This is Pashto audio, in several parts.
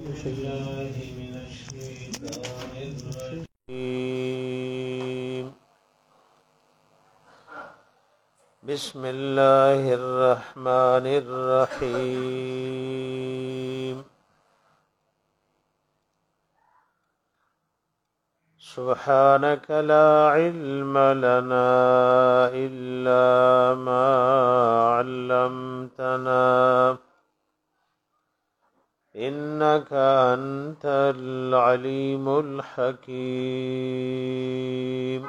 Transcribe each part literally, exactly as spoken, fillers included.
بالله من الشيطان الرجيم بسم الله الرحمن الرحيم سبحانك لا علم لنا إلا ما علمتنا إنك أنت العليم الحكيم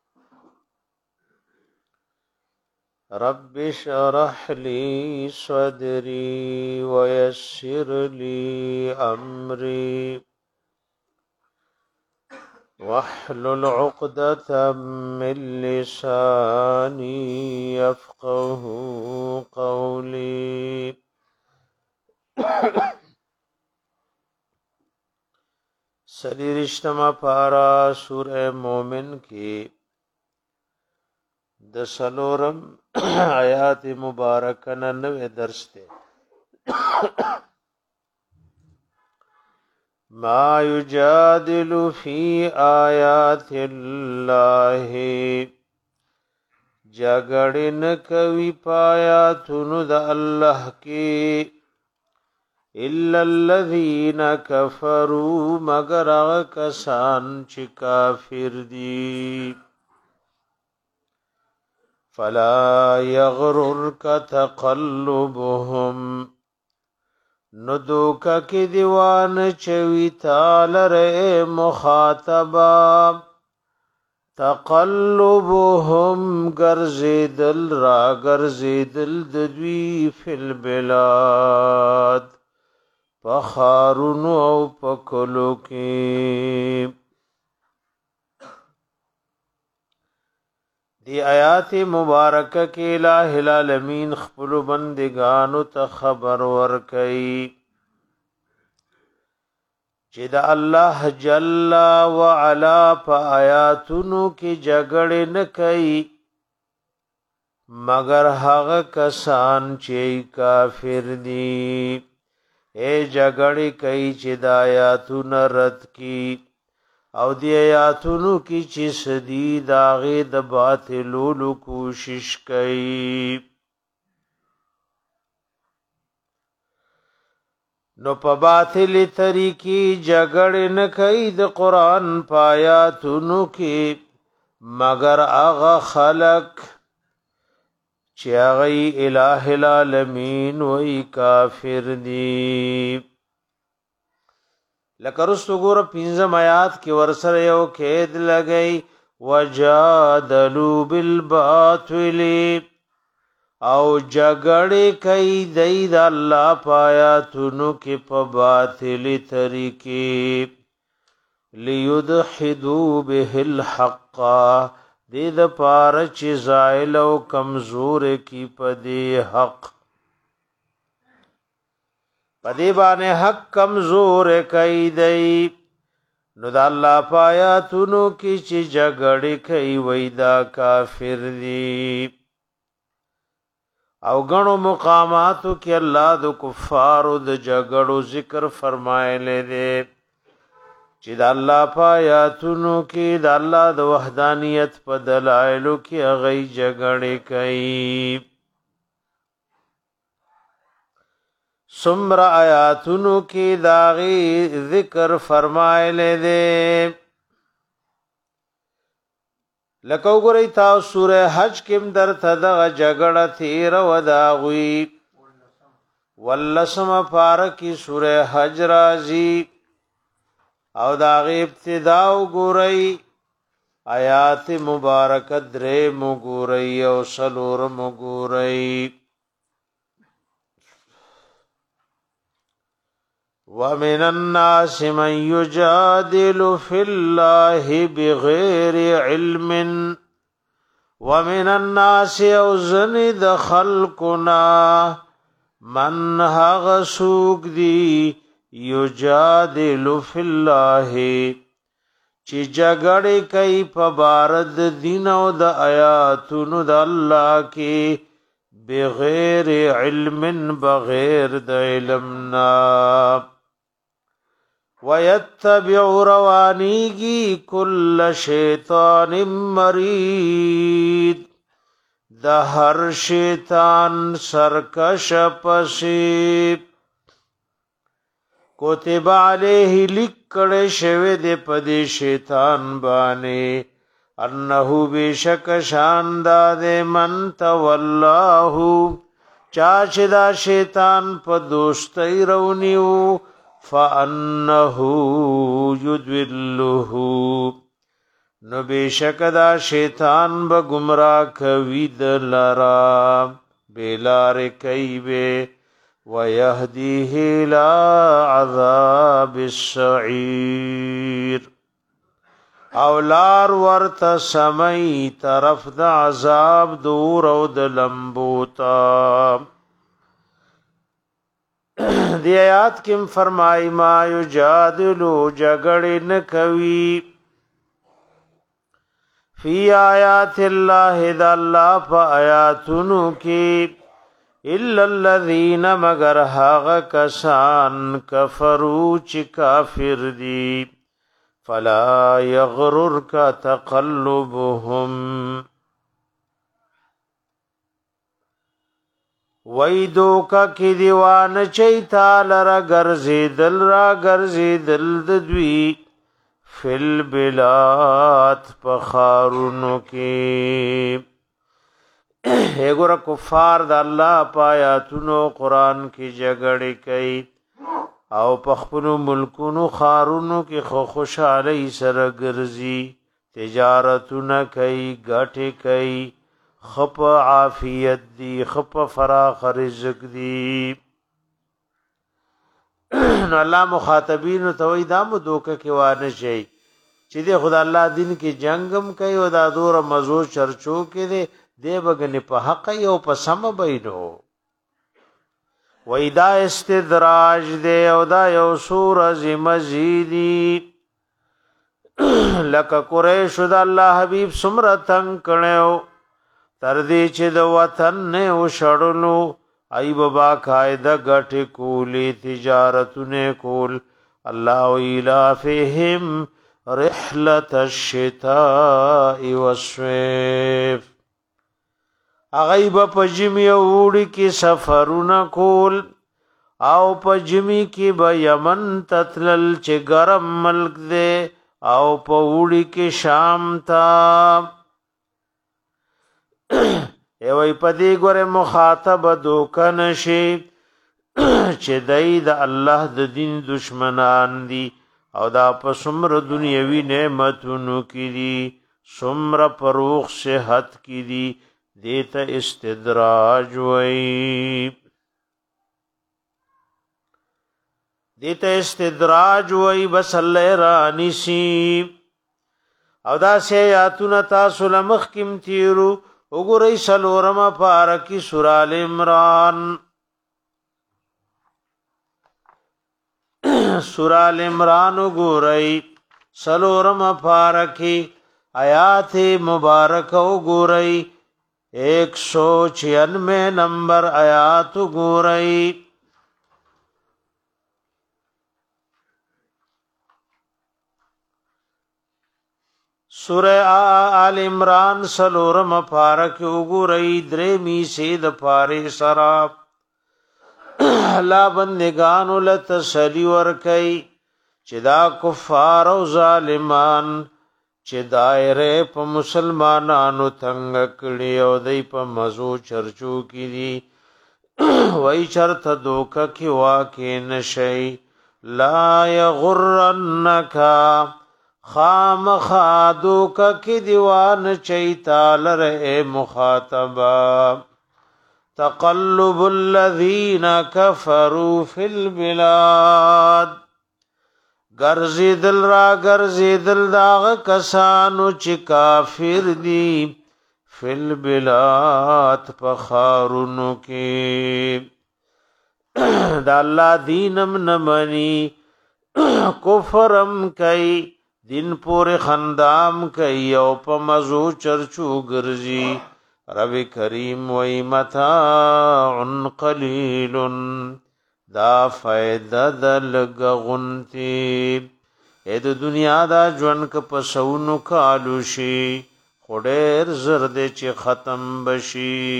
رب اشرح لي صدري ويسر لي أمري واحلل عقدة من لساني يفقه قولي سلیرشتما پارا سورہ مومن کی دسلورم آیات مبارکن نوے درس تے ما یجادل فی آیات اللہ جگڑن کوي پایاتونو د الله کی الا الذين كفروا مگر کسان چې کافر دي فلا يغررك تقلبهم ندوکا کی دیوان چوی تالر مخاطبا تقلبهم گرزیدل را گرزیدل ددوی فی البلاد پخارونو او پکلو کی دی آیات مبارکه کې الہ العالمین خپل بندگانو ته خبر ورکړي چې د الله جل وعلا په آیاتونو کې جګړه نه کوي مگر هغه کسان چې کافر دي اے جګړه کوي چې د آیاتونو رد کی او دی آیاتونو کی چې سدی داغه د باطلولو کوشش کوي نو په باطل طریقې جګړه نه کوي د قران پایاتونو کې مگر هغه خلق چې هغه الٰه العالمین وای کافر دي لکه رسو ګور پنځم آیات کې ورسره یو کېد لګئی وجادلوا بالباطل او جګړې کوي د الله پایاتونو کې په باطل طریقې ليدحدوا به الحق دې د پاره چې زائل او کمزور کی په دې حق پدې باندې حق کمزور کوي دی نو د الله پایاتونو کې چې جګړې کوي وای دا کافر دي او غنو مقاماتو کې الله د کفارو د جګړو ذکر فرمایلی دی چې د الله پایاتونو کې د الله د وحدانیت په دلایلو کې هغه جګړې کوي سمر آیاتونو کی داغی ذکر فرمائلے دے لکو گرئی تاو سورہ حج کم در تدغ جگڑ تیر و داغوی واللسم پارکی سورہ حج رازی او داغی ابتداو گرئی آیات مبارکت درے مگرئی او سلور مگرئی وَمِنَ النَّاسِ مَن يُجَادِلُ فِي اللَّهِ بِغَيْرِ عِلْمٍ وَمِنَ النَّاسِ أَوْزَنِ دَ خَلْقُنَا مَنْ هَغَ سُوق دِي يُجَادِلُ فِي اللَّهِ چی جګړې کوي په بار د دین او د آیاتونو د الله کې بغیر علم بغیر د علمنا ويتبع روانيگی كل شیطان مرید د هر شیطان سرکش پسی کتب علیه لکڑ شوی دے پدی شیطان بانے انہو بیشک شانداد من تولاہو چاچ دا شیطان پا دوستی رونیو فانہو یدولہو نو بیشک دا شیطان با گمراہ کوید لرا بیلار کئیبے وَيَهْدِيهِ إِلَىٰ عَذَابِ السَّعِيرِ اولار ورت سمئی طرف د عذاب دور او د لمبوتا دی آیات کم فرمائی ما یجادلو جگڑی نکوی فی آیات اللہ دا اللہ پا آیاتنو کی الا الذین مگر هاغ کسان کفرو چی کافر دی فلا یغررک تقلبهم ویدو کا کی دیوان چیتا لرا گرزی دل را گرزی دل ددوی فی البلاد پخارونو کی اے گورا کفار دا اللہ پایاتونو قرآن کی جگڑی کئی او پخپنو ملکونو خارونو کی خو خوشحالی سر گرزی تجارتونا کئی گاٹی کئی خپ عافیت دی خپ فراخ رزق دی نو اللہ مخاطبین توی دامو دوکا کیوانا شئی چی دے خدا اللہ دین کی جنگم کئی و دا دور مزو چرچو کی دے دے بگنی پا حق یو پا سم بینو وی دا استدراج دے او دا یو سورز مزیدی لکا قریشو دا اللہ حبیب سمرتن کنیو تردی چی دا وطن نیو شڑلو ای بابا قائدہ گٹی کولی تجارتو نے کول اللہ ویلافہم رحلت الشتاء والصیف اغیب پا جمی اوڑی کی سفرون کول او پا جمی کی با یمن تتلل چه گرم ملک دے او پا اوڑی کی شام تا ایوی پا دی گوری مخاطب دوکن شی چه دی دا اللہ دا دین دشمنان دی او دا پا سمر دنیاوی نعمتونو کی دی سمر پروخ صحت کی دی دیتا استدراج وی دیتا استدراج وی بس اللہ رانی سی او دا سیاتون تاسو لمخ کم تیرو اگو رئی سلورم پارکی سورال عمران سورال عمران اگو رئی سلورم پارکی آیات مبارک اگو رئی ایک سو چھیانوے نمبر آیات گورئی سورہ آل عمران سلورم پارک گورئی دریمی سید پاری سراب اللہ بندگانو لتسلی ورکی چدا کفار و ظالمان چه دائره پا مسلمانانو تنگ کڑی او دی پا مزو چرچو کی دی وی چرت دوکا کی واقع نشئی لا یغرنکا خام خادوکا کی دیوان چیتا لرئے مخاطبا تقلب الذین کفروا فی البلاد گرزی دل را گرزی دل داغ کسانو چی کافر دی فی البلاد پخارونو کی دا اللہ دینم نمانی کفرم کئی دن پور خندام کئی او پا مزو چرچو گرزی رب کریم وی متاع قلیل دا فائدہ د لګغونتی اې د دنیا دا ژوند ک پسونو کالو شي خډیر زرد چې ختم بشي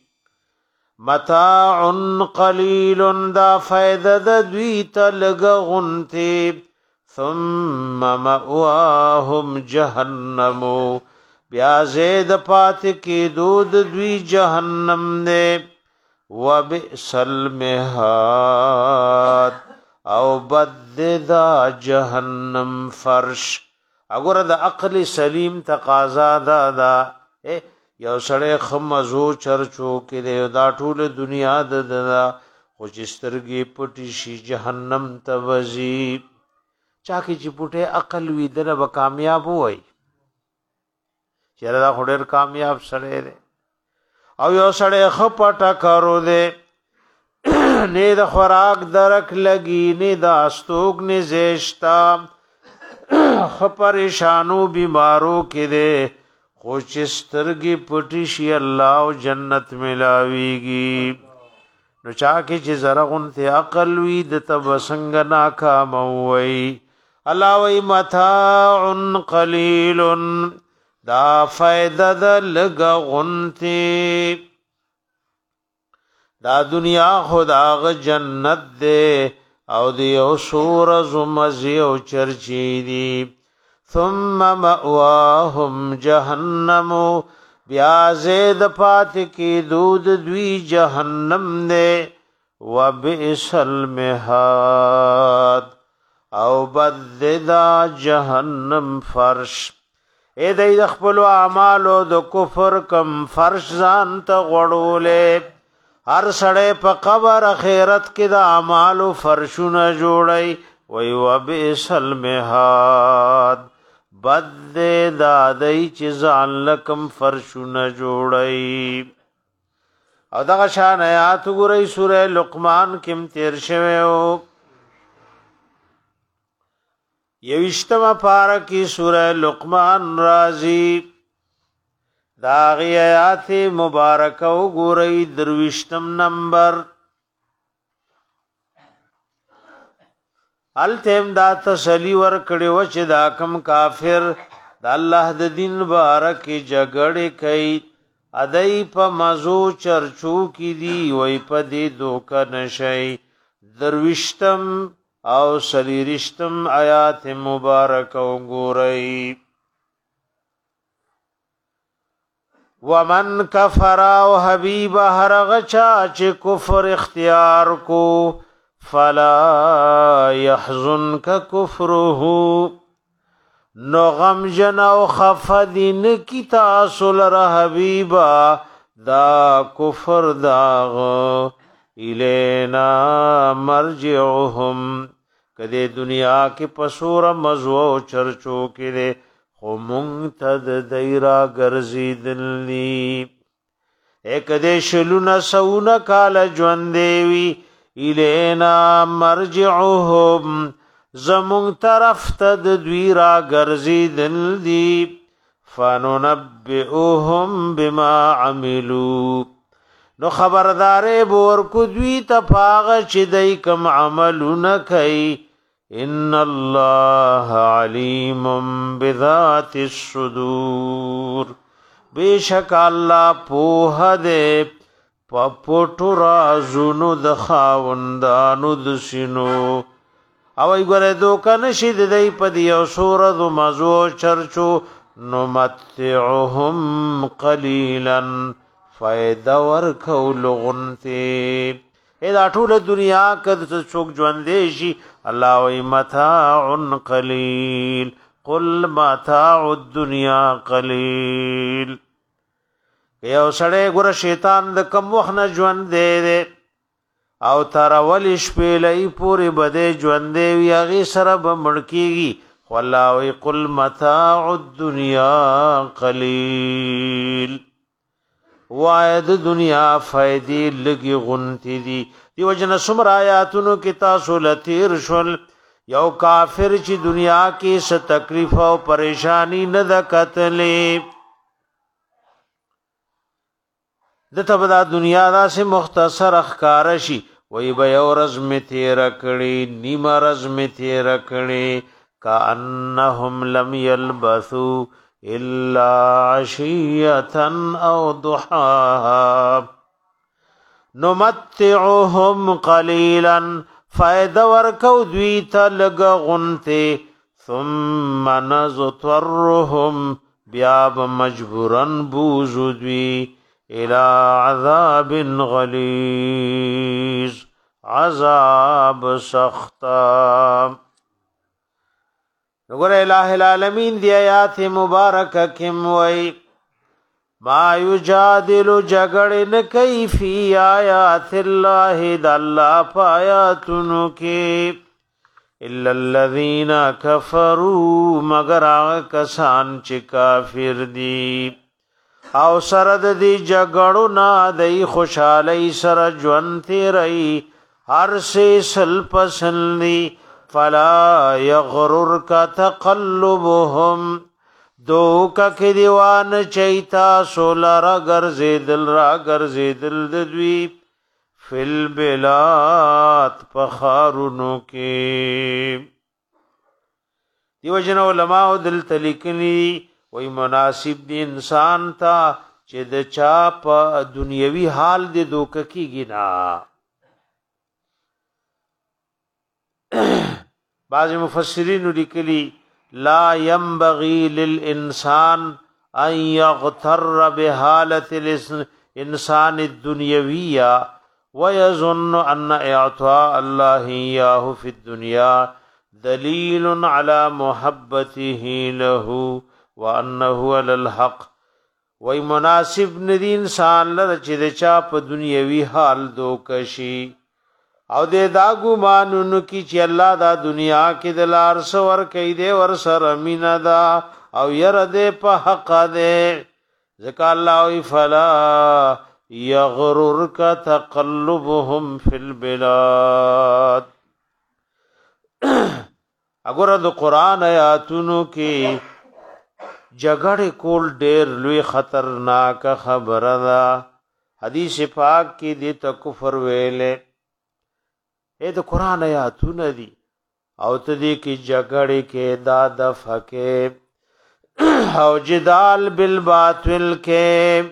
متاع قلیل دا فائدہ د دوی ته لګغونتی ثم مأواهم جهنم بیا زید پات کی دود دوی جهنم دے وبئس المهاد او بد دا جهنم فرش اگر د عقل سلیم تقاضا دا دا یو سړی خمزو چرچو کې دا ټول دنیا د دا خو چې سترګې پټې شي جهنم ته وځي چا کې چې پټه عقل وي دنه به کامیاب وای چیرې دا خډر کامیاب سره دی او یو سړی خپټه کارو دی نه د خوراک درک لګي نه د استوګ نه زیشتا خپریشانو بیمارو کې دی خو چې سترګې پټې شي الله او جنت ملاويږي نو چا کې چې زرغون ته عقل وي د تبسنګ ناکام وای الله وی متاع قلیل دا فائدہ د لګغونتی دا دنیا خدا غ جنت دے او دی او سور زمزی او چرچی دی ثم مأواهم جهنم بیا زید پات کی دود دوی جهنم دے وبئس المهاد او بد دا جهنم فرش اے دای د خپل اعمال او د کفر کم فرش ځان ته غړولې هر سړی په قبر اخرت کې د اعمال او فرشونه جوړي وی وبئس المهاد بد دا دای چې ځان لکم فرشونه جوړي او دغه شان آیات ګورئ سورہ لقمان کې تیر شوی او یوشتما پارا کی سورہ لقمان رازی داغی آیات مبارکہ و گورئی دروشتم نمبر التیم دا تسلی ورکڑی وچ دا کم کافر دا اللہ دا دین بارکی جگڑی کئی ادائی پا مزو چرچو کی دی وی پا دی دوکا نشئی دروشتم او سلیرشتم آیات مبارک او گورئی ومن کفر او حبیب هر غچا چې کفر اختیار کو فلا يحزنك كفره نو غم جن او خفدین کی تاسو لره حبیبا دا کفر داغ الینا مرجعهم کدی دنیا کې پسور مزو چرچو کې ده خو مونږ ته د دایرا ګرځیدلی یک دې شلونه سونه کال ژوند دیوی الینا مرجعهم زمون طرف ته د دوی را ګرځیدلی فننبئهم بما عملوا نو خبردارې بور کو دوی ته پاغه چې دای کوم عملونه کوي ان الله علیم بذات الصدور بیشک الله په دې پپټو رازونو د خاوندانو د سينو او ایګره دوکان شي د دې په دی او سورۃ مزو چرچو نو متعهم قلیلا فائدہ ورکو لغنتی اذا ټول دنیا کد څوک ژوندې شي الله وی متاع قلیل قل متاع الدنيا قلیل یو سړی ګره شیطان د کم وخت نه ژوندې دی او تر ول شپې لای پوری بده ژوندې وی هغه سره به مړکیږي والله وی قل متاع الدنيا قلیل واید دنیا فائدې لګي غنتی دي دیو جن سمر آیاتونو کې تاسو لتیر شول یو کافر چې دنیا کې ست تکلیف او پریشانی نه د قتلې د تبدا دنیا دا سه مختصر اخکار شي وی به یو ورځ مې تېره کړې نیمه ورځ مې تېره کړې کأنهم لم یلبثوا الا عشیة او ضحاها نمتعهم قلیلا فائدہ ورکو دوی ته لږ غنته ثم نضطرهم بیا به مجبورن بوزو دوی الى عذاب غلیظ عذاب سختا. نګور الہ العالمین دی آیات مبارکه کم وی ما یجادل جګړه نه کوي فی آیات الله د الله پایاتونو کې الا الذين كفروا مگر هغه کسان چې کافر دي او سره د دې جګړو نه د خوشحالي سره ژوند تیري هر څه سل پسندي فلا یغررک تقلبهم دوکا کی دیوان چیتا سولارا گرزیدل را گرزیدل دوی فی البلاد پخارونو کی دیو جن علماء دل تلیکنی وی مناسب دی انسان تا چې د چا په دنیوي حال دی دوکا کی گنا. بعض مفسرین لیکلی لا ينبغي للانسان ان يغتر بحالة الانسان الدنيوية ويظن ان اعطاء الله اياه في الدنيا دليل على محبته له وانه على الحق. وای مناسب ندی انسان لره چې د چا په دنیوي حال دوکشي او د دا ګمانونو کی چې الله دا دنیا کې د لار سور کوي دې ور سره مینا دا او ير دې په حق دې ذکر الله وی فلا یغررک تقلبهم فی البلاد. اگر د قران آیاتونو کې جګړه کول ډېر لوی خطرناک خبره ده. حدیث پاک کې دې ته کفر ویلې اے د قران آیاتونه دي او ته دې کې جګړې کې دا د فکه او جدال بالباطل کې.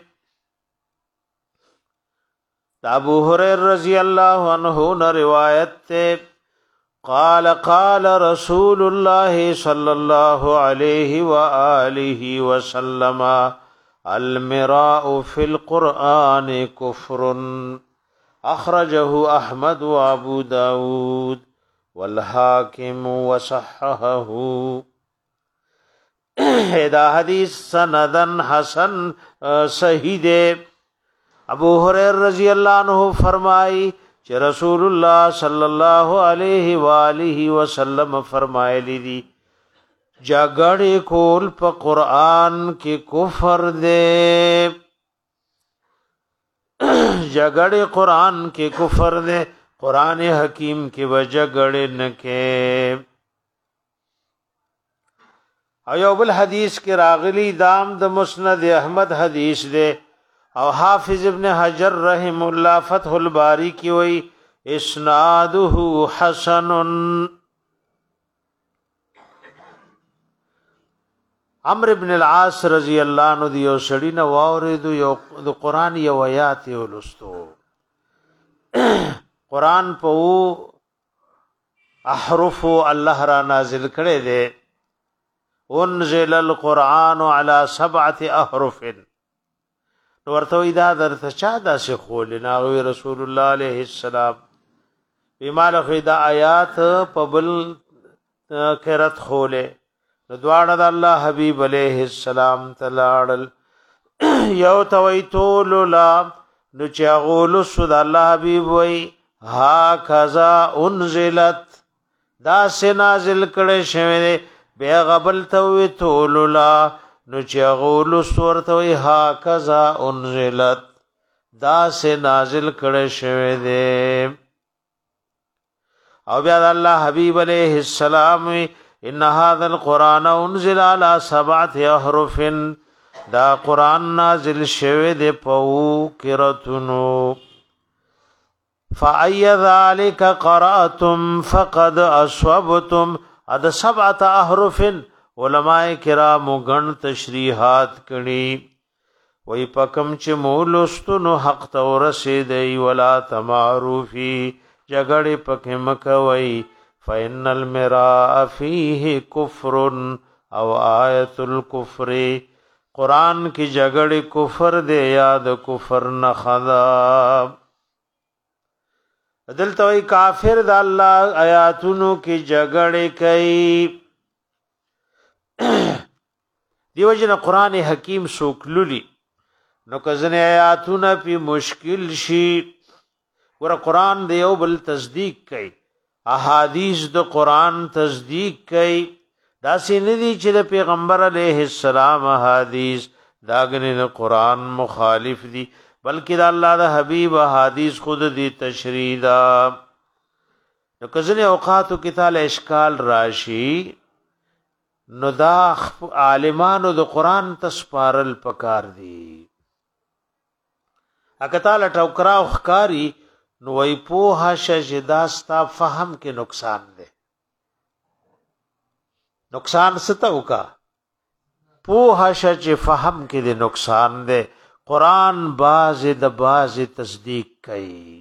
ابو هريره رضی الله عنه نے روایت ته قال قال رسول الله صلى الله عليه واله وسلم المراء في القرآن كفر اخرجه احمد وابو داود والحاکم وصححه. دا حدیث سندن حسن صحیح دے. ابو هريره رضی اللہ عنہ فرمائی کہ رسول اللہ صلی اللہ علیہ وآلہ وسلم فرمائے دی جګړې کول په قرآن کې کفر دے. جګړې قرآن کې کفر دے. قرآن حکیم کې وجګړې نه کې. او یو بل حدیث کې راغلی دام د مسند احمد حدیث دے او حافظ ابن حجر رحم الله فتح الباری کی وی اسناده حسن. عمرو ابن العاص رضی الله عنه دیو سړی نه واورید یو د قران یو آیات ولستو. قران په احرف الله را نازل کړي دي. انزل القرآن على سبعه احرف. ورته دا درته چا دا شي خول نه رسول الله عليه السلام بیمال خدا آیات په بل قرات خوله دواړه د الله حبیب علیہ السلام تلاړل یو تویتول لا نو چاغول سود الله حبیب وی ها کذا انزلت دا سنازل کړه شوی بیا غبل تویتول لا نو چاغول سورته وی ها کذا انزلت دا سنازل کړه شوی دی. او بیا الله حبیب علیہ السلام ان هذا القرآن انزل على سبعه احرف. دا قرآن نازل شوه د پو قراتونو فأي ذلك قرأتم فقد أصوبتم. اد سبعة احرف علماء کرام غن تشریحات کړي وای پکم چې مولستونو حق تور رسیدي ولا تمعروفي جګړې پکې مکوي. فإن المراء فيه كفر او آیت الكفر. قرآن کی جګړې کفر دے یاد کفر نه خدا. دلته وی کافر د الله آیاتونو کی جګړې کوي. دیو جن قرآن حکیم سوکللی نو کزنه آیاتونه پی مشکل شي ور قرآن دیو بل تصدیق کوي احادیث د قرآن تصدیق کوي. دا سیندی چې د پیغمبر علیه السلام احادیث داغنه د قرآن مخالف دي بلکې د الله د حبیب احادیث خود دی تشریح دا. نو کزنه اوقاتو کې تعالی اشکال راشي نو دا عالمانو د قرآن تسپارل پکار دي. اکتاله ټوکرا خکاری نو وی پوها شجداستا فهم کې نقصان ده. نقصان ستو کا پوها شج فهم کې ده نقصان ده. قرآن باز د باز تصدیق کوي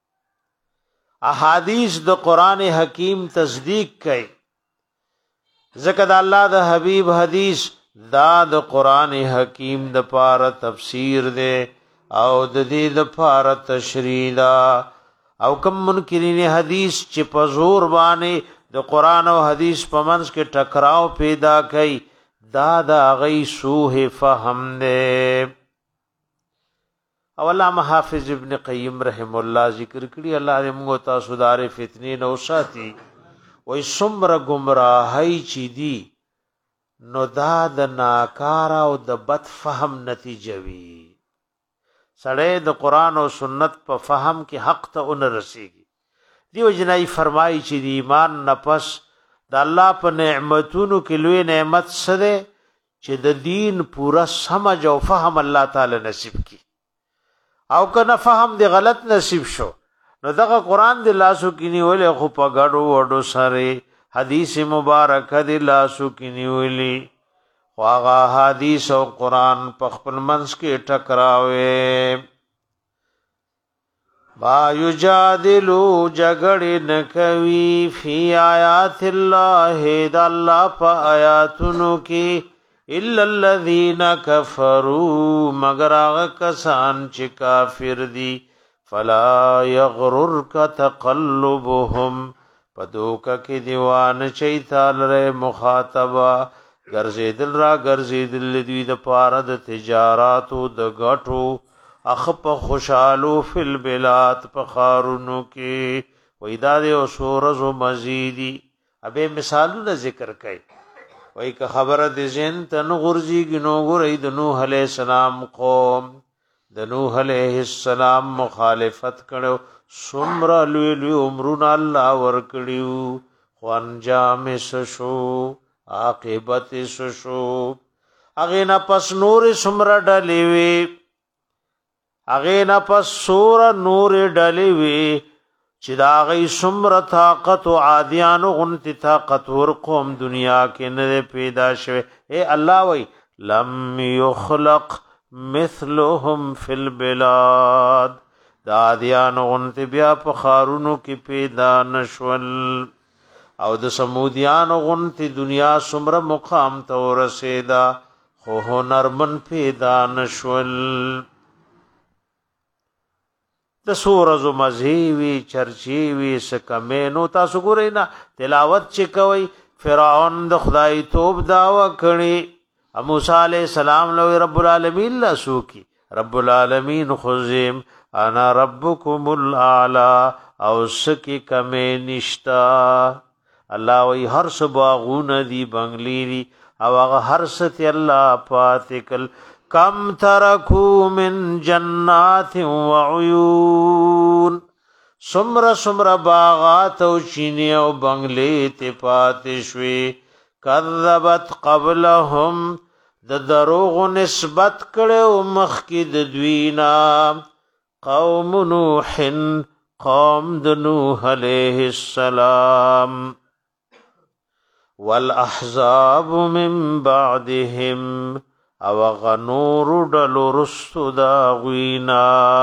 احادیث د قرآن حکیم تصدیق کوي. ذکر د الله د حبیب حدیث دا د قرآن حکیم د پاره تفسیر ده او د دې د پاره تشریح ده. او کم منکرین حدیث چې په زور باندې د قرآن او حدیث په منځ کې ټکراو پیدا کوي دا د غي سوء فهم ده. او علامہ حافظ ابن قیم رحم الله ذکر کړي الله دې موږ تاسو دار فتنې نو ساتي. وای څومره گمراهی چي دي نو دا د ناکار او د بد فهم نتیجه وي. سړی د قرآن او سنت په فهم کې حق ته اون رسیږي. دیو جنای فرمایي چې د ایمان نفس د الله په نعمتونو کې لوی نعمت سره چې د دین پورا سمجھ او فهم الله تعالی نصیب کی. او کنه فهم دی غلط نصیب شو نو دغه قرآن دی لاسو کینی ولې خو په غړو وډو سره حدیث مبارک دی لاسو کینی ولې واغه حدیث او قرآن په خپل منځ کې ټکراوي. با یجادلو جګړې نکوي فی آیات الله د الله په آیاتونو کې الا الذين كفروا مگر هغه کسان چې کافر دي. فلا يغررك تقلبهم پدوکا کې دیوان چیتال ر مخاطبه ګرځیدل را ګرځیدل دوی د پاره د تجارت او د غټو اخپ خوشالو فل بلاد په خارونو کې وېدا د او سورز او مزيدي. ابه مثالونه ذکر کړي وای که خبره د زین تن غرزی گنو غری د نوح علیہ السلام قوم د نوح علیہ السلام مخالفت کړو سمرا لوی لوی عمرونه الله ور کړیو خو انجام شو عاقبت شو. اغه نه پس نور سمرا ډلې وی اغه نه پس سور نور ډلې وی چې دا غي سمره طاقت او عادیانو غنتی طاقت ور قوم دنیا کې نه پیدا شوه. اے الله وای لم یخلق مثلهم فی البلاد دا عادیانو غنتی بیا په خارونو کې پیدا نشول او د سمودیانو غنتی دنیا سمره مقام ته ورسیدا خو هنرمن پیدا نشول. د سورزو مزهیوی چرچیوی سکمینو تاسو ګورئ نه تلاوت چې کوي. فرعون د خدای توب داوا کړي موسی علیہ السلام لو رب العالمین لا سوکی رب العالمین خزم انا ربکم الاعلى او سکی کمه نشتا. الله وی هر سباغون دی بنگلی دی او هغه هر ست الله پاتکل. کم ترکو من جنات و عیون سمر سمر باغات و چینی و بنگلی تپات شوی. کذبت قبلهم د دروغ نسبت کړو مخکې د دوینا قوم نوح قوم د نوح علیہ السلام والاحزاب من بعدهم او غنور ډلو رستو دا غوینا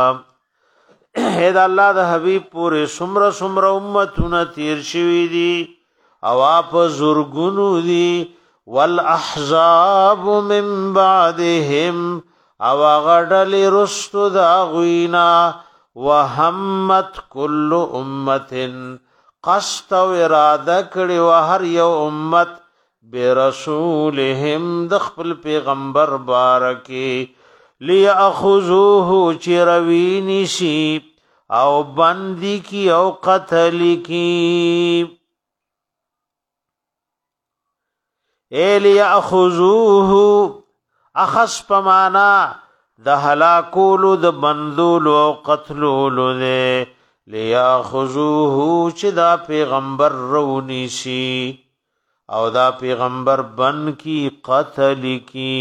هدا الله د حبیب پورې سمره سمره امتونه تیر شوی دي او اپ زورګونو دي والاحزاب من بعدهم او غډل رستو دا غوینا وهمت كل امه قصد و اراده کړي و هر یو امت برسولهم د خپل پیغمبر بارکی لیاخذوه چروینی شی او بندی کی او قتل کی ای لیاخذوه اخص پمانا د هلاکولو د بندولو او قتلولو نه لیاخذوه چې دا پیغمبر رونی شي او دا پیغمبر بن کی قتل کی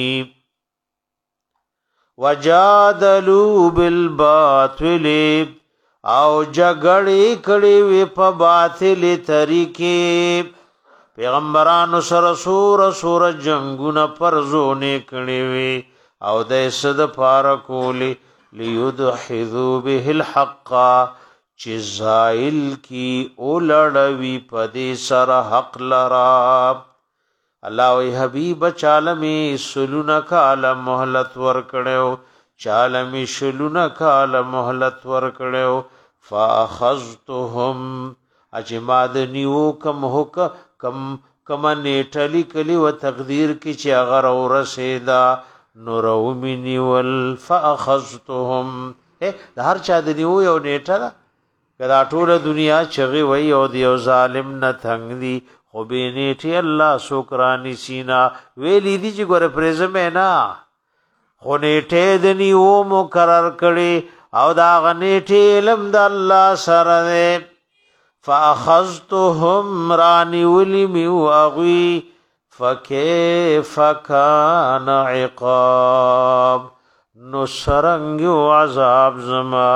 وجادلوا بالباطل او جګړې کړي وي په باطل طریقې پیغمبرانو سره سور سور جنگونه پرزونه کړي وي او د صد فارقولي ليدحذوا به الحق چې زائل کی اولړوي پدې سره حق لرا الله وی حبیب چالمی سلون کال مهلت ور کړو چالمی شلون کال مهلت ور کړو فاخذتهم اجماد نیو کم هک کم کم نیټلی کلی و تقدیر کی چې اگر اور رسیدا نورو منی ول فاخذتهم د هر چا د نیو یو نیټه کدا ټول دنیا چغي وای او دیو ظالم نه ثنګ دی خو به نیټه الله شکرانی سینا ویلی دی چې ګوره پرزمه نه خو نیټه د نیو مقرر کړي او دا غنیټه علم د الله سره ده فاخذتهم رانی ولی میو اغوی فکیف کان عقاب نو سرنگ عذاب زما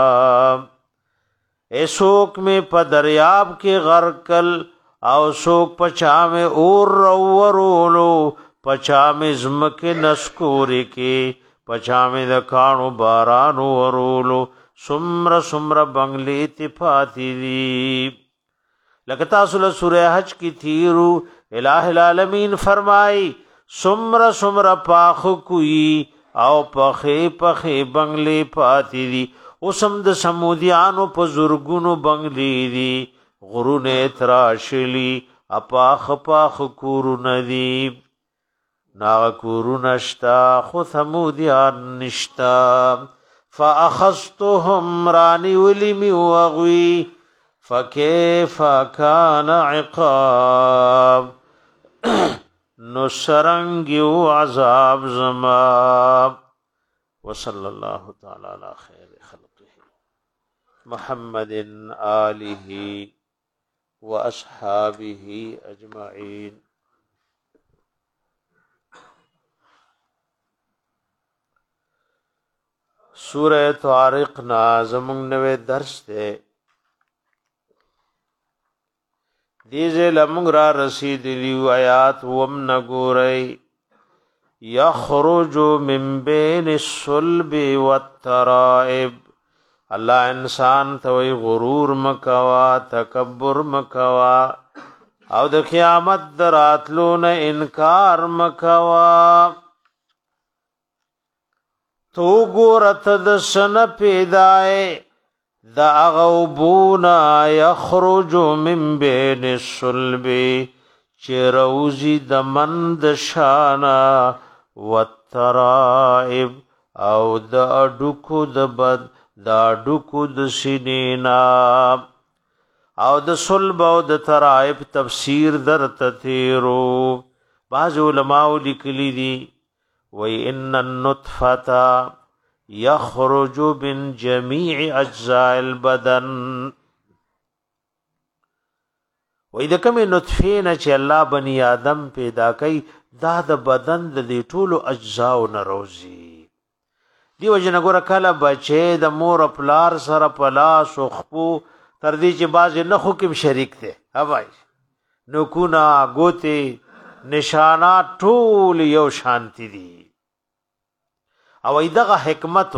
ایسوک میں پا دریاب کے غرقل او سوک پچا میں اور رورولو پچا میں زمک نسکوری کے پچا میں دکانو بارانو ورولو سمر سمر بنگلی تفاتی دی لکتا سل سورہ حج کی تیرو الہ العالمین فرمائی سمر سمر پاخ کوئی او پخے پخے بنگلی پاتی دی اوسم د سمودیانو په زورګونو بنگلی دی غرونه تراشلی اپاخ پاخ کورو ندی نا کورو نشتا خو سمودیان نشتا فاخذتهم رانی ولمی وغوی فکیف کان عقاب نسرنگیو عذاب زما وصلی اللہ تعالی علی خیر خلقه محمد آلہ و اصحابہ اجمعین سورہ طارق نازمون نوے درس دے دیزے لمنگ را رسید لیو آیات وم نگورئی یخرج من بین الصلب والترائب اللہ انسان توی غرور مکوا تکبر مکوا او د قیامت دراتلون انکار مکوا تو گورت د سن پیدائے دا اغوبونا یخرج من بین الصلب چروزی دمند شانا والترائب او دا ډکو د بد دا ډکو د سینینا او د صلب او د ترائب تفسیر در تتیرو بعض علماء لیکلی دی وی ان النطفه یخرج من جمیع اجزاء البدن وې د کومې نطفه نه چې الله بنی آدم پیدا کړي دا د بدن د دې ټولو اجزاو نه روزي دیو جن ګور کله بچې د مور پلار سره پلاس او خپو تر دې چې باز نه خو کې شریک ته هواي نو کونا ګوته نشانات ټول یو شانتی دي او ایدغه حکمتو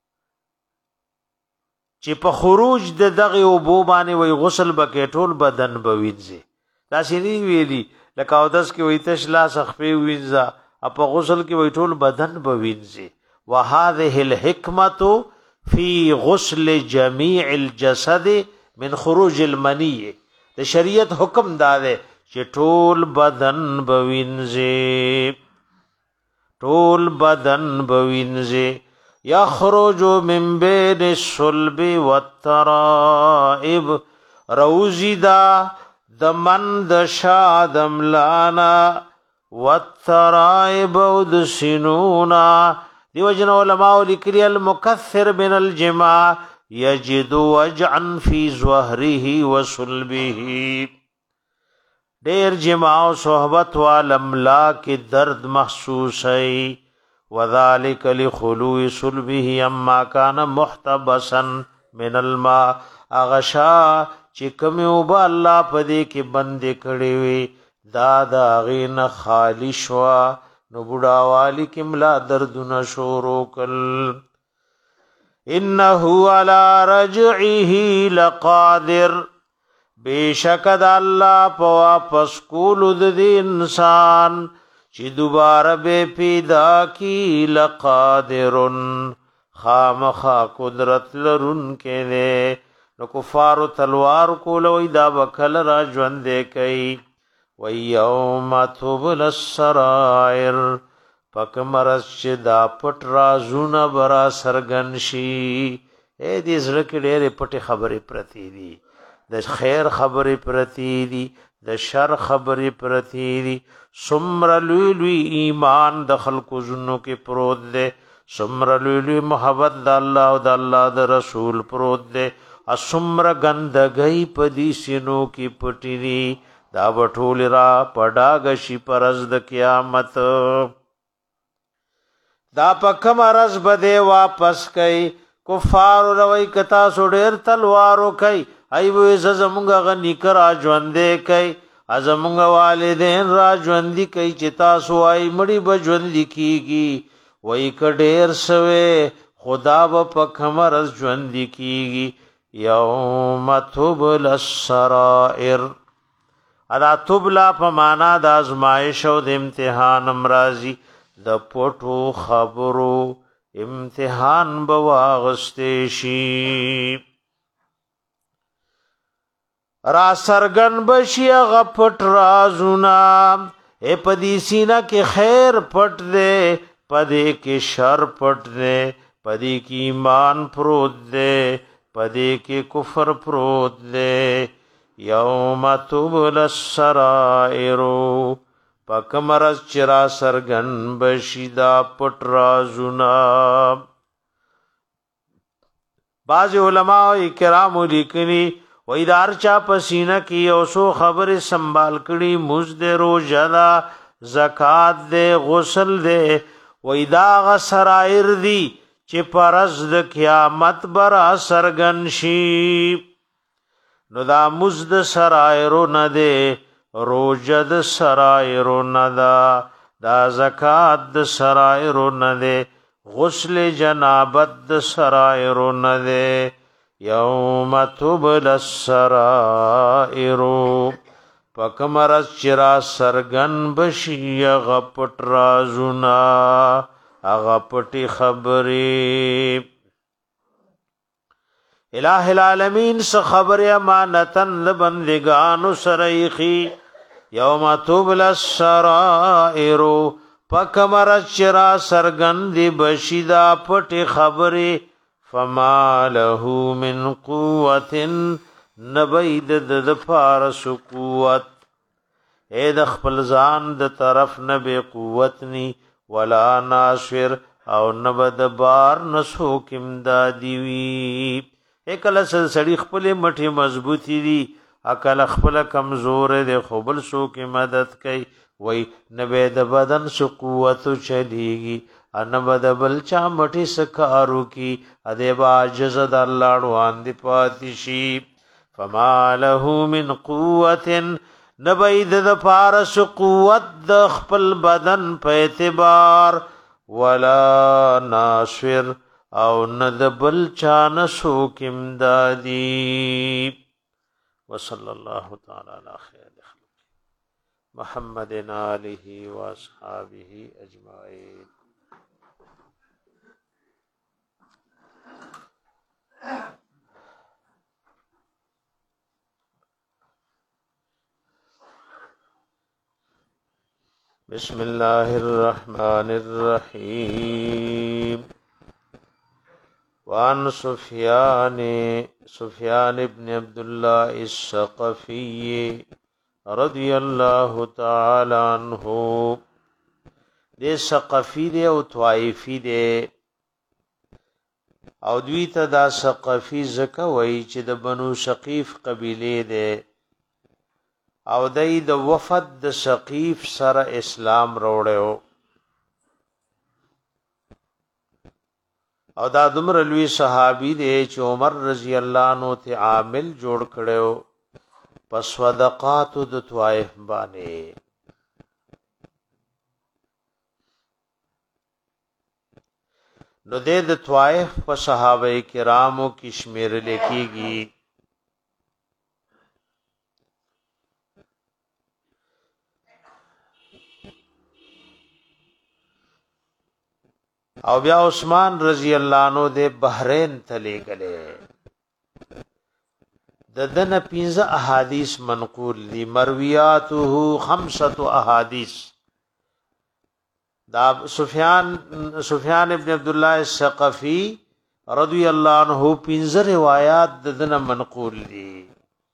چې په خروج د دغه او بو باندې وي غسل بکې ټول بدن بوینځي دا سینی ویلي لکه او داس کې وي تشلا سخفي وینځه په غسل کې وي ټول بدن بوینځي وهذه الحکمت فی غسل جميع الجسد من خروج المنی د شریعت حکم داده چې ټول بدن بوینځي ټول بدن بوینځي یخرج من بین الصلب والترائب روزیدا د من د شادم لانا والترائب د سنونا دیو جن علماء لیکلی المکثر من الجماع یجد وجعا فی ظهره وصلبه دیر جماع و صحبت والملا کی درد محسوس ہے وذالک لخلو صلبه اما کان محتبسا من الماء اغشا چکمی اوبا اللہ پدی کی بندی کڑی وی دادا غین خالی شوا نو بڑا والی کملا دردن شورو کل انہو علی رجعه لقادر بیشکد اللہ پا واپس کولو دی انسان چی دوبارہ بے پیدا کی لقادرن خامخا قدرت لرن کے دے نو کفارو تلوار کولوی دا بکل را جوندے کئی وَيَوْمَ تُبْلَ السَّرَائِرُ پک مرز چه دا پټ رازونه برا سرګنشي اے دې زړه کې ډېرې پټې خبرې پرتی دي د خیر خبرې پرتی دي د شر خبرې پرتی دي څومره لوی لوی ایمان د خلکو زړونو کې پروت دی څومره لوی لوی محبت د الله او د الله د رسول پروت دی څومره ګندګۍ په دې سینو کې پټې دي دا بټول را پډاګشي پرز د قیامت دا پکم رز بده واپس کئ کفار روي کتا سو ډیر تلوارو کئ ایو زمونږ غنی کرا ژوندې کئ ازمونږ والدین را ژوندې کئ چتا سو ای مړي بژوندې کیږي وای کډیر سوي خدا و پکم رز ژوندې کیږي یوم تبل السرائر ادا تبلا په معنا د ازمایش او د امتحان امراضی د پټو خبرو امتحان بواغستې شي را سرګن بشي غپټ رازونا اے پدی سینا کې خیر پټ دے پدې کې شر پټ دے پدې کې ایمان پروت دے پدې کې کفر پروت دے یوم تبل السرائر پکمرز چرا سرگن بشیدا پٹ رازونا بعض علماء اکرام لیکنی ویدار چا پسینہ کی اوسو خبر سنبال کڑی مزد روجہ دا زکاة دے غسل دے ویداغ سرائر دی چی پرز دا قیامت برا سرگن شیب نو دا مزد سرائرو نده روجد سرائرو ندا دا زکاة سرائرو نده غسل جنابت سرائرو نده یوم تبل السرائرو پکمرز چرا سرگن بشی غپٹ رازونا غپٹی خبری الہ العالمین سے خبر امانتن لبندگانو سریخی یوم تبل السرائر پکمر چرا سرگندی بشیدہ پٹی خبری فما له من قوت نبید دفارس قوت اے د خپل ځان د طرف نبی قوت نی ولا ناصر او نبد بار نسو کم دادی وی اکل سړی خپل مټي مضبوطی دي اکل خپل کمزور دي خپل سو کی مدد کوي وای نبه د بدن سو قوت چلیږي ان بدبل چا مټي سکارو کی ادبا جزد الله روان دی پاتشی فما له من قوه نبید د پارس قوت د خپل بدن په اعتبار ولا ناصر او ندبل چان سوک امدادی وصلی اللہ تعالی علی خیر محمد آلہ و اصحابہ اجمعین. بسم اللہ الرحمن الرحیم. وعن سفیان سفیان ابن عبداللہ الثقفی رضی اللہ تعالی عنہ. دے ثقفی دے او طائفی دے او دوی ته دا ثقفی زکه وای چې د بنو ثقیف قبیله دے او دای د وفد د ثقیف سره اسلام وروړو او دا دمر لوی صحابی دی چې عمر رضی الله عنه ته عامل جوړ کړو پس صدقات د طائف باندې. نو د طائف په صحابه کرامو کې شمیر لیکيږي. او بیا عثمان رضی الله عنه د بحرین ته لګلې د دنه پنځه احادیث منقول دي مرویاته خمسه احادیث. دا سفیان سفیان ابن عبد الله الثقفی رضی الله عنه پنځه روایات د دنه منقول دي.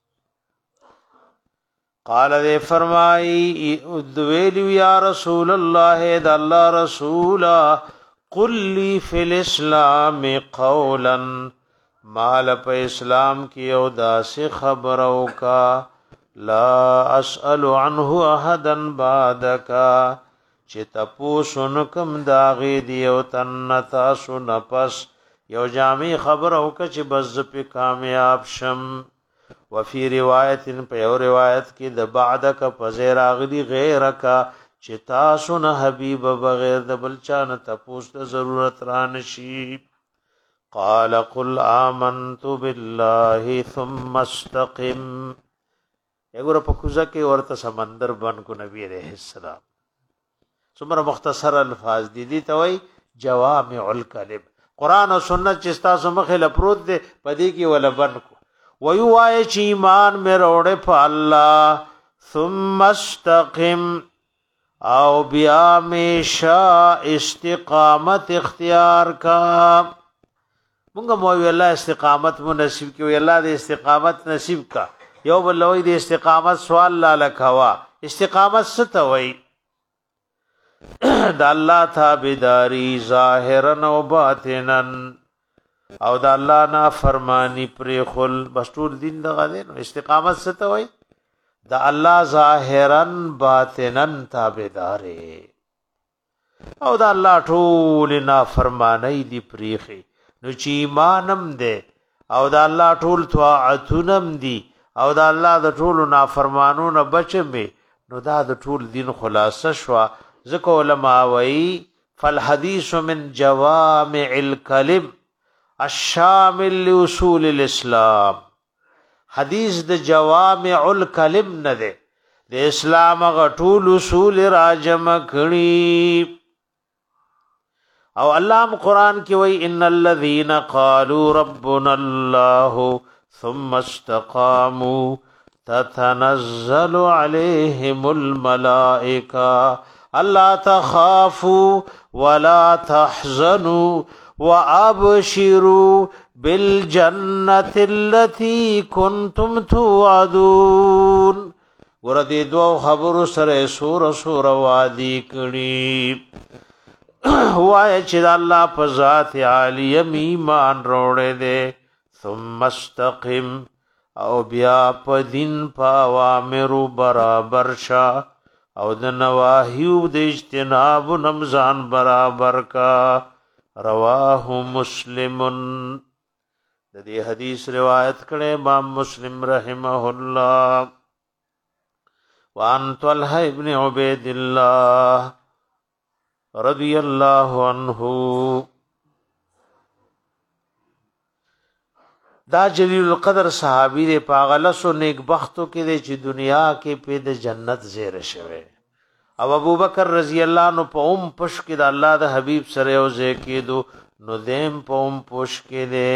قال دے فرمائی دویلو یا رسول الله د الله رسولا قل لی فی الاسلام قولا مال په اسلام کی او داسې خبرو کا لا اسأل عنه احدا بعدک چې تاسو نکم داغي دی او تن تاسو نفس یو جامع خبرو کا چې بز په کامیاب شم. وفي روایت په یو روایت کې د بعدک فزیر اغلی غیرک چې تاسو نه حبیب بغیر د بل چا نه تاسو ته ضرورت را نشي. قال قل آمنت بالله ثم استقم. یګور په کوزه کې ورته سمندر بن کو نبی عليه السلام څومره مختصر الفاظ دي دي ته وای جوامع الکلم. قران او سنت چې تاسو مخه لپروت دي پدې کې ولا بن کو ویو وای چې ایمان مې وروړې په الله ثم استقم او بیا میشا استقامت اختیار کا. مونږه مو وی الله استقامت مو نصیب کی وی الله دې استقامت نصیب کا. یو بل وی دې استقامت سوال لا لکوا. استقامت څه ته وی؟ د الله تابعداري ظاهرا او باطنا او د الله نه فرمانی پرې خل بس ټول دین دغه دی. نو استقامت څه ته وی؟ د الله ظاهرا باطنا تابعداري او د الله ټول نه فرمانی دی پریخي. نو چې ایمانم دی او د الله ټول طاعتونم دی او د الله د ټول نافرمانونو بچمه نو دا د ټول دین خلاصه شو. ذکر علماء وی فالحدیث من جوامع الکلم الشامل لاصول الاسلام. حدیث د جوامع الکلم نه ده د اسلام غټول اصول راجم کړي. او الله قرآن کې وی ان الذين قالوا ربنا الله ثم استقاموا تتنزل عليهم الملائكه الا تخافوا ولا تحزنوا وابشروا بالجنة التي كنتم توعدون. ورته دو خبر سره سور سور وادي کړي وای چې الله په ذات عالی ایمان وروړي دي. ثم استقم او بیا په دین په اوامر برابر شه او د نواهیو د اجتناب نمزان برابر کا. رواه مسلم. د دې حدیث روایت کړي امام مسلم رحمه الله. وان طلحه ابن عبید الله رضی الله عنه. دا جلیل القدر صحابی دے پاغلسو نیک بختو کې دے چې دنیا کې په د جنت زیر شوه. او ابو بکر رضی الله عنه په ام پش کې د الله د حبیب سره او زه کېدو نو دیم په ام پش کې دے.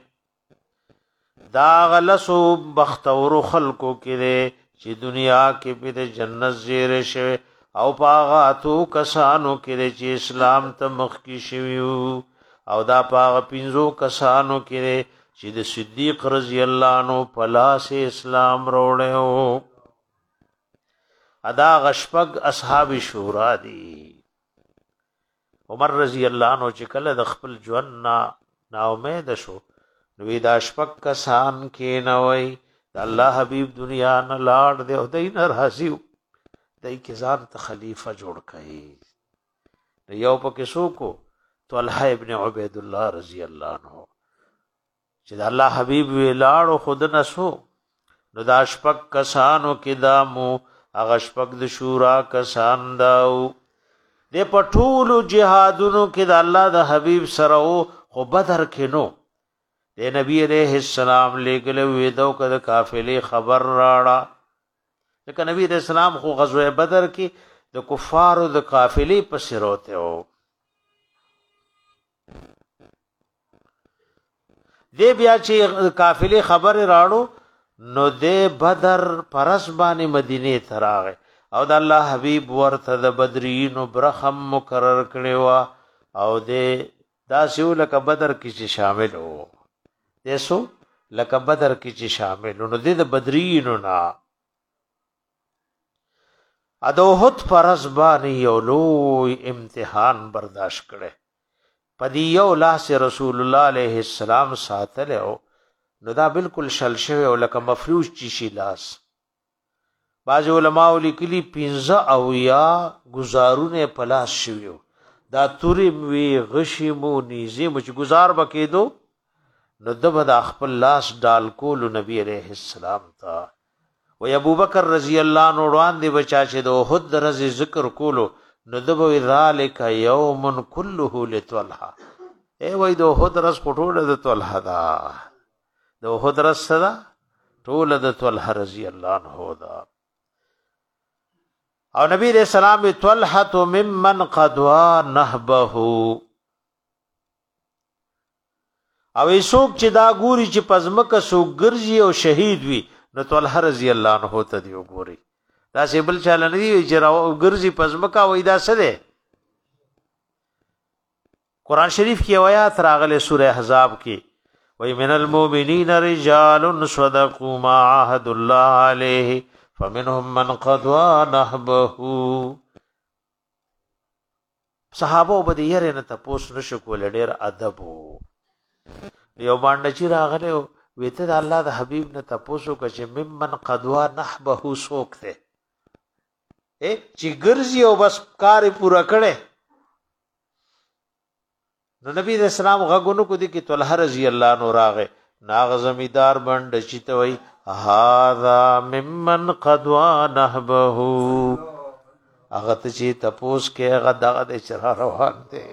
دا غلسو بختور خلقو کې دے چې دنیا کې په د جنت زیر شوه او پاغاتو کسانو کې دے چې اسلام ته مخ کې شویو. او دا پاغ پینزو کسانو کې دے چې د صدیق رضی الله عنه پلاس اسلام روړو. ادا غشپگ اصحاب شورا دي. عمر رضی الله عنه چې کله د خپل ژوند نا نا امید شو نو دا شپک کسان کې نه وای د الله حبیب دنیا نه لاړ دی او دای نه راځي دای کې ځان ته خلیفہ جوړ کړي. یو پکې څوک طلحه ابن عبید الله رضی الله عنه چې د الله حبیب ویلاړو خود نسو نو دا شپک کسانو کې دامو هغه شپک د شورا کسان داو. د پټولو جهادونو کې د الله د حبیب سره او خو بدر کې نو د نبی عليه السلام لګلو وې دو کده قافلې خبر راړه. ځکه نبی عليه السلام خو غزوه بدر کې د کفارو د قافلې په سروته او دی بیا چې قافلې خبر راړو نو دی بدر پرس باندې مدینه ته راغی او د الله حبیب ورته د بدرین برخم مقرر کړي وا او دی دا سیو لکه بدر کې چې شامل وو. دیسو لکه بدر کې چې شامل نو دی د بدرین نه ادو هوت پرس باندې یو لوی امتحان برداشت کړي. پدی یو لاس رسول الله علیه السلام ساتل او نو دا بالکل شل شوی او لکه مفروش چی شي لاس. باز علماء لیکلی پنځه او یا گزارونه پلاس شویو دا توري وی غشی مو نیزه مچ گزار بکیدو نو دبه د خپل لاس ډال کول نبی علیہ السلام تا. و ابو بکر رضی الله عنه روان دی بچا چې د احد درز ذکر کولو نو دبو ذالک یوم کله لطلحه. ای وای دو احد درز پټوله د طلحه دا دو احد درز صدا ټول د طلحه رضی الله عنه دا. او نبی علیہ السلام طلحه ممن قدوا نهبه. او ایسوک چې دا ګوري چې پزمکه سو ګرځي او شهید وي نو طلحه رضی الله عنه ته دی ګوري. دا سیبل چاله نه دی چې راو ګرځي پزمکه وای دا څه ده. قران شریف کې آیات راغله سوره احزاب کې وای من المؤمنین رجال صدقوا ما عهد الله علیه فمنهم من قضى نحبه. صحابه وبدي یره نه تاسو نشو کول ډیر ادب وو. یو باندې چې راغله وته د الله د حبیب نه تاسو کچ ممن قضى نحبه سوک ته اے چې ګرځي او بس کار پورا کړي. نو نبی رسول الله غوونو کو دي کې طلحه رضی الله عنه راغه ناغ زمیدار باندې چې ته وای هاذا ممن قضى نحبه. هغه ته چې تپوس کې هغه دغه د چر روان دي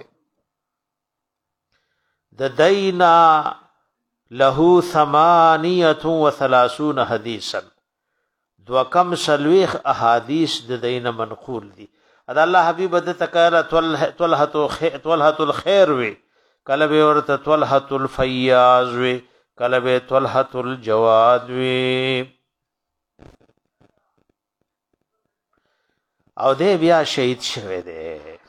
د دینا له ثمانیه و ثلاثون حدیثا دو کم سلویخ احادیث د دین منقول دي. ادا الله حبیب د تکاله طلحه طلحه الخير وی کله به ورته طلحه الفیاض وی کله به طلحه الجواد وی. او دې بیا شهید شوه دی.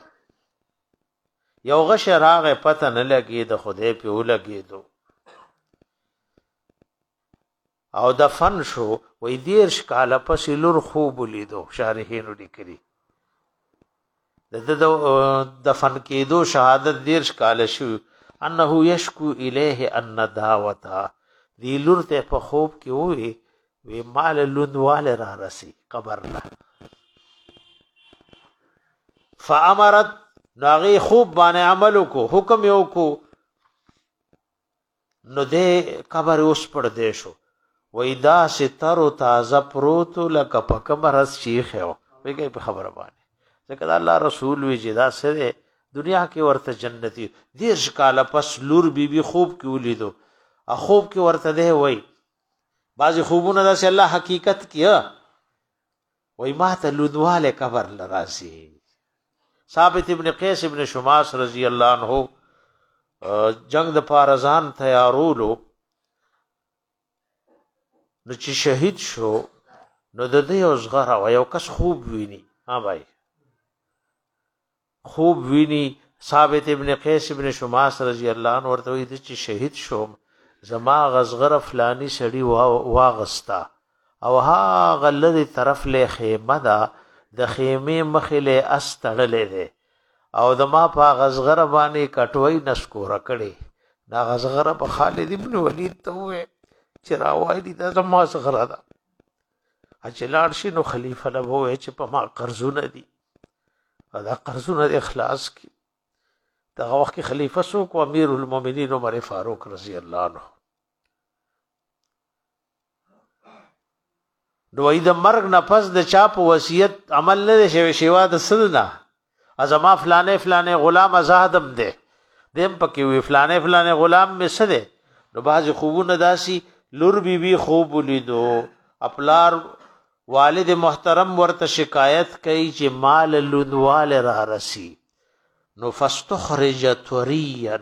یو غش راغه پته نه لګي د خدای په ولګي او دفن شو. وې دیرش کاله پس لور خوب لیدو شارحین لیکلي د دفن کېدو شهادت دیرش کاله شو انه یشکو الیه ان دعوتا دی لور ته په خوب کې وې وی مال لوندواله را رسی قبر لا فامرت ناغي خوب باندې عمل کو حکم یو کو نو دې قبر اوس پر دې شو وېدا ستر او تازه پروت لکه پکمرس شیخ یو ویګي په خبره باندې ځکه الله رسول وی جدا سره دنیا کې ورته جنتی دیرش کاله پس لور بی بی خوب کې ولیدو ا خوب کې ورته ده وای بعضی خوبونه داسې الله حقیقت کیا وای ما ته لودواله قبر لراسی ثابت ابن قیس ابن شماس رضی الله عنه جنگ د پارزان تیارولو نو چې شهید شو نو د دې اوسغره و یو کس خوب ویني ها بھائی خوب ویني ثابت ابن قیس ابن شماس رضی الله عنه ورته وی چې شهید شوم زما غزغره فلانی سړی واغستا او ها غلدي طرف له خیمه دا د خیمه مخله استړلې ده او د ما په غزغره باندې کټوي نسکوره کړي دا غزغره په خالد ابن ولید ته وې چې راوایي دا زما غزغره ده اچلار شي نو خلیفہ له وې چې په ما قرضونه دي دا قرضونه اخلاص کی دغه وخت کې خلیفہ سو کو امیر المؤمنین عمر فاروق رضی الله عنه دوی د مرګ نه پس د چا په وصیت عمل نه شوی شیوا د سدنا ازما فلانه فلانه غلام آزادم ده دیم پکې وی فلانه فلانه غلام می سده نو باز خوبونه داسي لور بی بی خوب لیدو خپلار والد محترم ورته شکایت کوي چې مال لودوال را رسی نو فاستخرج طريا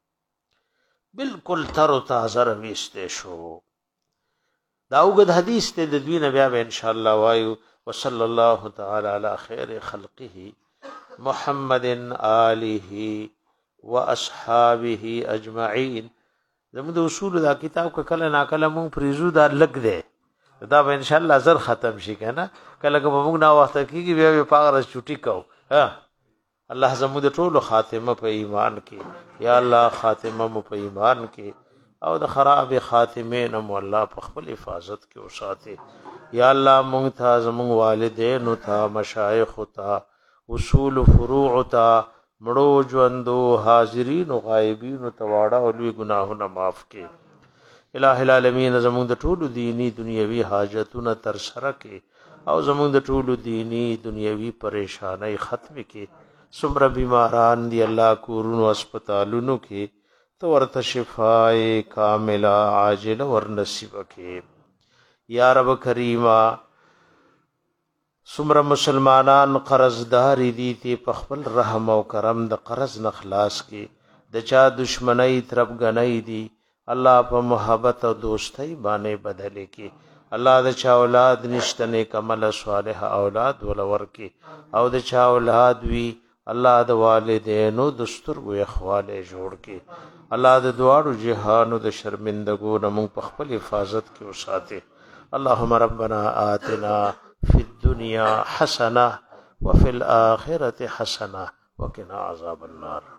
بالکل تر تازه رويسته شو دا وګد حدیث ته د دوی نه بیا به ان شاء الله وایو وصلی الله تعالی علی خیر خلقه محمد آله واصحابه اجمعین زموږ د اصول دا کتاب کله نا کله مون پریزو دا لګ دی دا به ان شاء الله زر ختم شي کنه کله که موږ نا وخت کیږي بیا به پاغره چټي کو ها الله زموږ د ټولو خاتمه په ایمان کې یا الله خاتمه مو په ایمان کې او د خراب خاتمه نو الله په خپل حفاظت کې وساته یا الله مونږ ته زموږ والدین او ته مشایخ او ته اصول فروع او ته مړو ژوندو حاضرین او غایبین او تواړه او لوی ګناهونه معاف کړي الہ العالمین زموږ د ټولو دینی دنیوي حاجتونه تر سره کې او زموږ د ټولو دینی دنیوي پریشانای ختم کې څومره بیماران دی الله کورونو هسپتالونو کې تو ورته شفای کامله عاجله ور نصیب کې یا رب کریما څومره مسلمانان قرضدار دي ته په خپل رحم او کرم د قرض نه خلاص کې د چا دشمنی طرف غنۍ دي الله په محبت او دوستۍ باندې بدلې کې الله د چا اولاد نشته نیک عمل صالح اولاد ولور کې او د چا اولاد وی الله د والدینو دستورو اخواله جوړ کې الله د دواړو جهانو د شرمندګو نمو په خپل حفاظت کې وساته اللهم ربنا آتنا فی الدنيا حسنه وفي الاخره حسنه وقنا عذاب النار